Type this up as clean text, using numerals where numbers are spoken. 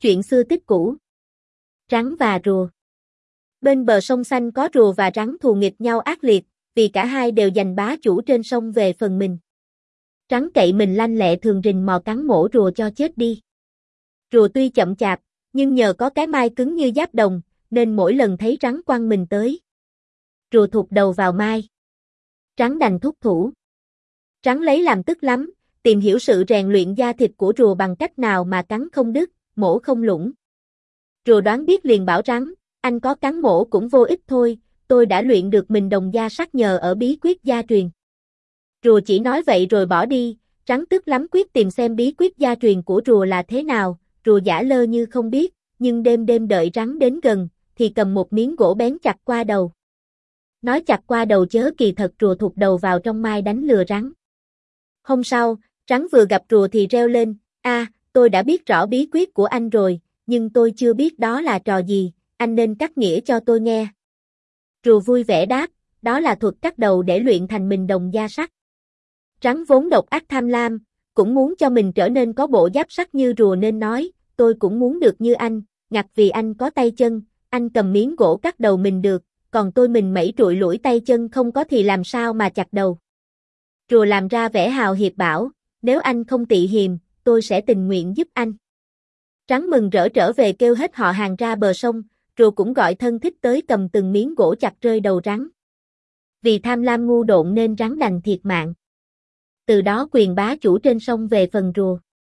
Chuyện xưa tích cũ. Rắn và rùa. Bên bờ sông xanh có rùa và rắn thù nghịch nhau ác liệt, vì cả hai đều giành bá chủ trên sông về phần mình. Rắn cậy mình lanh lẹ thường rình mò cắn mổ rùa cho chết đi. Rùa tuy chậm chạp, nhưng nhờ có cái mai cứng như giáp đồng, nên mỗi lần thấy rắn quăng mình tới, rùa thụt đầu vào mai. Rắn đành thúc thủ. Rắn lấy làm tức lắm, tìm hiểu sự rèn luyện da thịt của rùa bằng cách nào mà cắn không đứt, mổ không lủng. Rùa đoán biết liền bảo rắn, anh có cắn mổ cũng vô ích thôi, tôi đã luyện được mình đồng da sắt nhờ ở bí quyết gia truyền. Rùa chỉ nói vậy rồi bỏ đi, rắn tức lắm quyết tìm xem bí quyết gia truyền của rùa là thế nào, rùa giả lơ như không biết, nhưng đêm đêm đợi rắn đến gần, thì cầm một miếng gỗ bén chặt qua đầu. Nói chặt qua đầu chớ kỳ thật rùa thụt đầu vào trong mai đánh lừa rắn. Hôm sau, rắn vừa gặp rùa thì reo lên, tôi đã biết rõ bí quyết của anh rồi, nhưng tôi chưa biết đó là trò gì, anh nên cắt nghĩa cho tôi nghe. Rùa vui vẻ đáp, đó là thuật cắt đầu để luyện thành mình đồng da sắt. Rắn vốn độc ác tham lam, cũng muốn cho mình trở nên có bộ giáp sắt như rùa nên nói, tôi cũng muốn được như anh, ngặt vì anh có tay chân, anh cầm miếng gỗ cắt đầu mình được, còn tôi mình mẩy trụi lủi tay chân không có thì làm sao mà chặt đầu. Rùa làm ra vẻ hào hiệp bảo, nếu anh không tị hiềm, tôi sẽ tình nguyện giúp anh. Rắn mừng rỡ trở về kêu hết họ hàng ra bờ sông, rùa cũng gọi thân thích tới cầm từng miếng gỗ chặt rơi đầu rắn. Vì tham lam ngu độn nên rắn đành thiệt mạng. Từ đó quyền bá chủ trên sông về phần rùa.